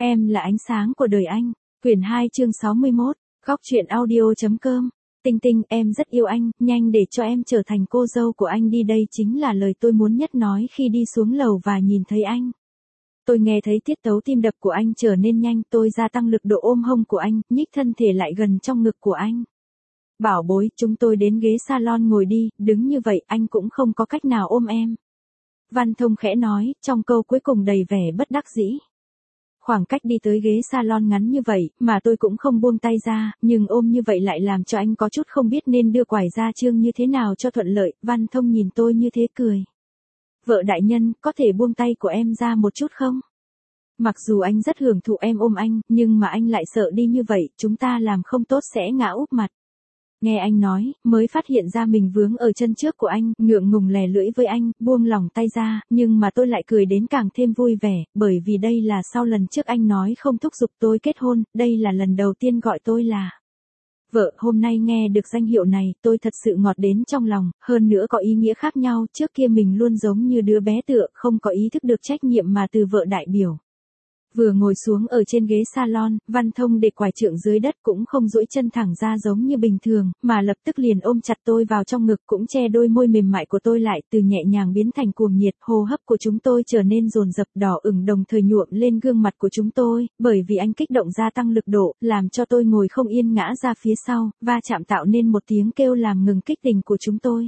Em là ánh sáng của đời anh. Quyển 2 chương 61. Góc truyện audio.com. Tinh Tinh, em rất yêu anh, nhanh để cho em trở thành cô dâu của anh đi, đây chính là lời tôi muốn nhất nói khi đi xuống lầu và nhìn thấy anh. Tôi nghe thấy tiết tấu tim đập của anh trở nên nhanh, tôi gia tăng lực độ ôm hông của anh, nhích thân thể lại gần trong ngực của anh. Bảo bối, chúng tôi đến ghế salon ngồi đi, đứng như vậy anh cũng không có cách nào ôm em. Văn Thông khẽ nói, trong câu cuối cùng đầy vẻ bất đắc dĩ. Khoảng cách đi tới ghế salon ngắn như vậy, mà tôi cũng không buông tay ra, nhưng ôm như vậy lại làm cho anh có chút không biết nên đưa quải ra chương như thế nào cho thuận lợi. Văn Thông nhìn tôi như thế cười. Vợ đại nhân, có thể buông tay của em ra một chút không? Mặc dù anh rất hưởng thụ em ôm anh, nhưng mà anh lại sợ đi như vậy, chúng ta làm không tốt sẽ ngã úp mặt. Nghe anh nói, mới phát hiện ra mình vướng ở chân trước của anh, ngượng ngùng lè lưỡi với anh, buông lỏng tay ra, nhưng mà tôi lại cười đến càng thêm vui vẻ, bởi vì đây là sau lần trước anh nói không thúc giục tôi kết hôn, đây là lần đầu tiên gọi tôi là vợ. Hôm nay nghe được danh hiệu này, tôi thật sự ngọt đến trong lòng, hơn nữa có ý nghĩa khác nhau, trước kia mình luôn giống như đứa bé tựa, không có ý thức được trách nhiệm mà từ vợ đại biểu. Vừa ngồi xuống ở trên ghế salon, Văn Thông để quải trượng dưới đất cũng không duỗi chân thẳng ra giống như bình thường, mà lập tức liền ôm chặt tôi vào trong ngực, cũng che đôi môi mềm mại của tôi lại, từ nhẹ nhàng biến thành cuồng nhiệt, hô hấp của chúng tôi trở nên dồn dập, đỏ ửng đồng thời nhuộm lên gương mặt của chúng tôi, bởi vì anh kích động gia tăng lực độ, làm cho tôi ngồi không yên ngã ra phía sau, va chạm tạo nên một tiếng kêu làm ngừng kích tình của chúng tôi.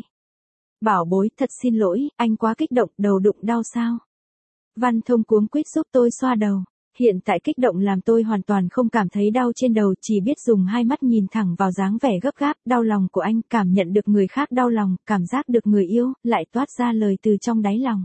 Bảo bối, thật xin lỗi, anh quá kích động, đầu đụng đau sao? Văn Thông cuống quýt giúp tôi xoa đầu. Hiện tại kích động làm tôi hoàn toàn không cảm thấy đau trên đầu, chỉ biết dùng hai mắt nhìn thẳng vào dáng vẻ gấp gáp, đau lòng của anh, cảm nhận được người khác đau lòng, cảm giác được người yêu, lại toát ra lời từ trong đáy lòng.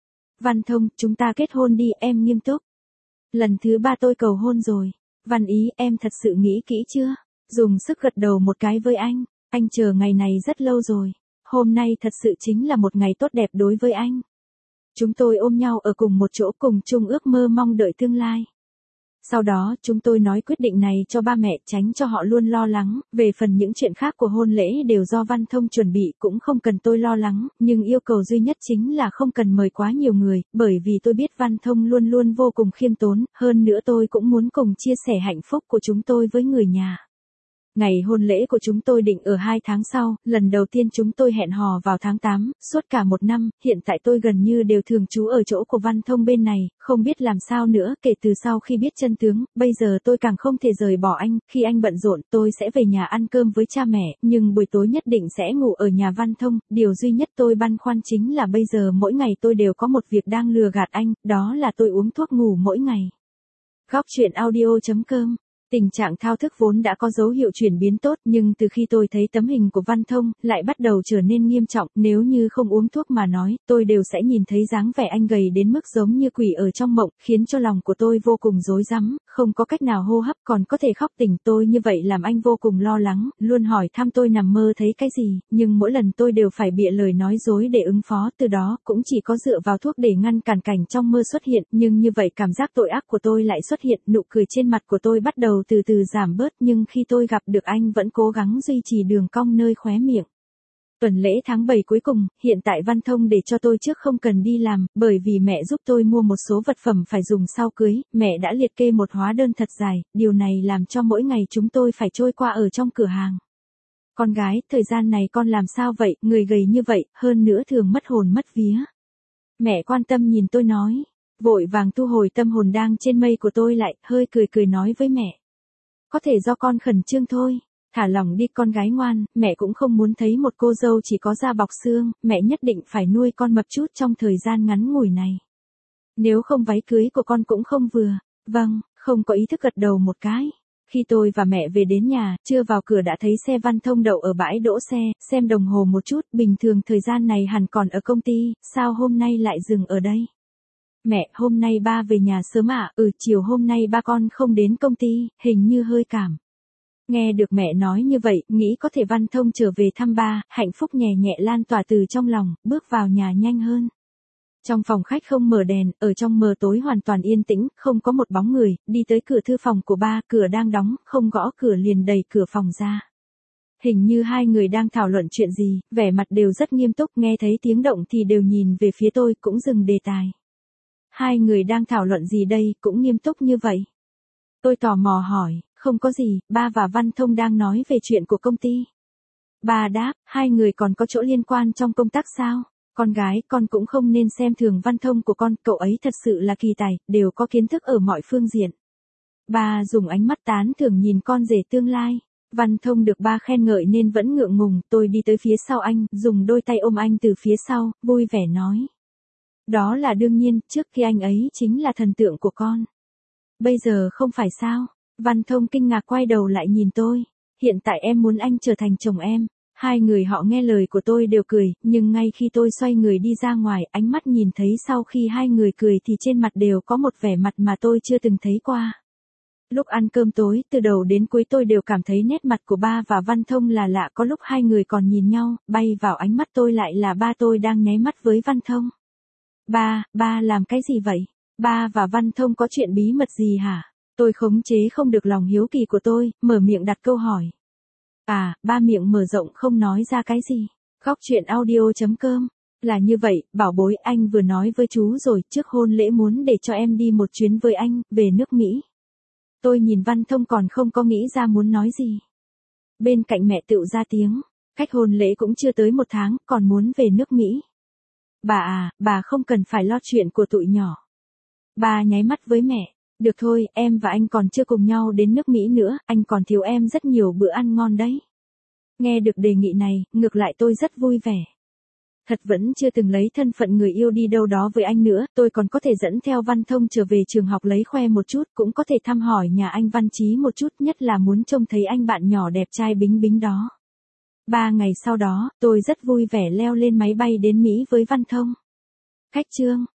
Văn Thông, chúng ta kết hôn đi, em nghiêm túc. Lần thứ 3 tôi cầu hôn rồi. Văn Ý, em thật sự nghĩ kỹ chưa? Dùng sức gật đầu một cái với anh chờ ngày này rất lâu rồi. Hôm nay thật sự chính là một ngày tốt đẹp đối với anh. Chúng tôi ôm nhau ở cùng một chỗ, cùng chung ước mơ mong đợi tương lai. Sau đó, chúng tôi nói quyết định này cho ba mẹ, tránh cho họ luôn lo lắng, về phần những chuyện khác của hôn lễ đều do Văn Thông chuẩn bị, cũng không cần tôi lo lắng, nhưng yêu cầu duy nhất chính là không cần mời quá nhiều người, bởi vì tôi biết Văn Thông luôn luôn vô cùng khiêm tốn, hơn nữa tôi cũng muốn cùng chia sẻ hạnh phúc của chúng tôi với người nhà. Ngày hôn lễ của chúng tôi định ở 2 tháng sau, lần đầu tiên chúng tôi hẹn hò vào tháng 8, suốt cả 1 năm, hiện tại tôi gần như đều thường trú ở chỗ của Văn Thông bên này, không biết làm sao nữa, kể từ sau khi biết chân tướng, bây giờ tôi càng không thể rời bỏ anh, khi anh bận rộn, tôi sẽ về nhà ăn cơm với cha mẹ, nhưng buổi tối nhất định sẽ ngủ ở nhà Văn Thông, điều duy nhất tôi băn khoăn chính là bây giờ mỗi ngày tôi đều có một việc đang lừa gạt anh, đó là tôi uống thuốc ngủ mỗi ngày. Góc truyện audio.com. Tình trạng thao thức vốn đã có dấu hiệu chuyển biến tốt, nhưng từ khi tôi thấy tấm hình của Văn Thông, lại bắt đầu trở nên nghiêm trọng, nếu như không uống thuốc mà nói, tôi đều sẽ nhìn thấy dáng vẻ anh gầy đến mức giống như quỷ ở trong mộng, khiến cho lòng của tôi vô cùng rối rắm, không có cách nào hô hấp, còn có thể khóc tỉnh. Tôi như vậy làm anh vô cùng lo lắng, luôn hỏi thăm tôi nằm mơ thấy cái gì, nhưng mỗi lần tôi đều phải bịa lời nói dối để ứng phó, từ đó, cũng chỉ có dựa vào thuốc để ngăn cản cảnh trong mơ xuất hiện, nhưng như vậy cảm giác tội ác của tôi lại xuất hiện, nụ cười trên mặt của tôi bắt đầu từ từ giảm bớt, nhưng khi tôi gặp được anh vẫn cố gắng duy trì đường cong nơi khóe miệng. Tuần lễ tháng 7 cuối cùng, hiện tại Văn Thông để cho tôi trước không cần đi làm, bởi vì mẹ giúp tôi mua một số vật phẩm phải dùng sau cưới, mẹ đã liệt kê một hóa đơn thật dài, điều này làm cho mỗi ngày chúng tôi phải trôi qua ở trong cửa hàng. Con gái, thời gian này con làm sao vậy, người gầy như vậy, hơn nữa thường mất hồn mất vía. Mẹ quan tâm nhìn tôi nói, vội vàng thu hồi tâm hồn đang trên mây của tôi lại, hơi cười cười nói với mẹ. Có thể do con khẩn trương thôi, thả lỏng đi con gái ngoan, mẹ cũng không muốn thấy một cô dâu chỉ có da bọc xương, mẹ nhất định phải nuôi con mập chút trong thời gian ngắn ngủi này. Nếu không váy cưới của con cũng không vừa. Vâng, không có ý thức gật đầu một cái. Khi tôi và mẹ về đến nhà, chưa vào cửa đã thấy xe Văn Thông đậu ở bãi đỗ xe, xem đồng hồ một chút, bình thường thời gian này hẳn còn ở công ty, sao hôm nay lại dừng ở đây? Mẹ, hôm nay ba về nhà sớm ạ, chiều hôm nay ba con không đến công ty, hình như hơi cảm. Nghe được mẹ nói như vậy, nghĩ có thể Văn Thông trở về thăm ba, hạnh phúc nhẹ nhẹ lan tỏa từ trong lòng, bước vào nhà nhanh hơn. Trong phòng khách không mở đèn, ở trong mờ tối hoàn toàn yên tĩnh, không có một bóng người, đi tới cửa thư phòng của ba, cửa đang đóng, không gõ cửa liền đẩy cửa phòng ra. Hình như hai người đang thảo luận chuyện gì, vẻ mặt đều rất nghiêm túc, nghe thấy tiếng động thì đều nhìn về phía tôi, cũng dừng đề tài. Hai người đang thảo luận gì đây, cũng nghiêm túc như vậy. Tôi tò mò hỏi, không có gì, ba và Văn Thông đang nói về chuyện của công ty. Ba đáp, hai người còn có chỗ liên quan trong công tác sao? Con gái, con cũng không nên xem thường Văn Thông của con, cậu ấy thật sự là kỳ tài, đều có kiến thức ở mọi phương diện. Ba dùng ánh mắt tán thưởng nhìn con rể tương lai. Văn Thông được ba khen ngợi nên vẫn ngượng ngùng, tôi đi tới phía sau anh, dùng đôi tay ôm anh từ phía sau, vui vẻ nói. Đó là đương nhiên, trước khi anh ấy chính là thần tượng của con. Bây giờ không phải sao? Văn Thông kinh ngạc quay đầu lại nhìn tôi. Hiện tại em muốn anh trở thành chồng em. Hai người họ nghe lời của tôi đều cười, nhưng ngay khi tôi xoay người đi ra ngoài, ánh mắt nhìn thấy sau khi hai người cười thì trên mặt đều có một vẻ mặt mà tôi chưa từng thấy qua. Lúc ăn cơm tối, từ đầu đến cuối tôi đều cảm thấy nét mặt của ba và Văn Thông là lạ, có lúc hai người còn nhìn nhau, bay vào ánh mắt tôi lại là ba tôi đang nháy mắt với Văn Thông. Ba làm cái gì vậy? Ba và Văn Thông có chuyện bí mật gì hả? Tôi khống chế không được lòng hiếu kỳ của tôi, mở miệng đặt câu hỏi. Ba miệng mở rộng không nói ra cái gì. Góc chuyện audio.com. Là như vậy, bảo bối, anh vừa nói với chú rồi, trước hôn lễ muốn để cho em đi một chuyến với anh, về nước Mỹ. Tôi nhìn Văn Thông còn không có nghĩ ra muốn nói gì. Bên cạnh mẹ tựu ra tiếng, cách hôn lễ cũng chưa tới 1 tháng, còn muốn về nước Mỹ. Bà không cần phải lo chuyện của tụi nhỏ. Bà nháy mắt với mẹ. Được thôi, em và anh còn chưa cùng nhau đến nước Mỹ nữa, anh còn thiếu em rất nhiều bữa ăn ngon đấy. Nghe được đề nghị này, ngược lại tôi rất vui vẻ. Thật vẫn chưa từng lấy thân phận người yêu đi đâu đó với anh nữa, tôi còn có thể dẫn theo Văn Thông trở về trường học lấy khoe một chút, cũng có thể thăm hỏi nhà anh Văn Chí một chút, nhất là muốn trông thấy anh bạn nhỏ đẹp trai bính bính đó. 3 ngày sau đó, tôi rất vui vẻ leo lên máy bay đến Mỹ với Văn Thông. Khách chương.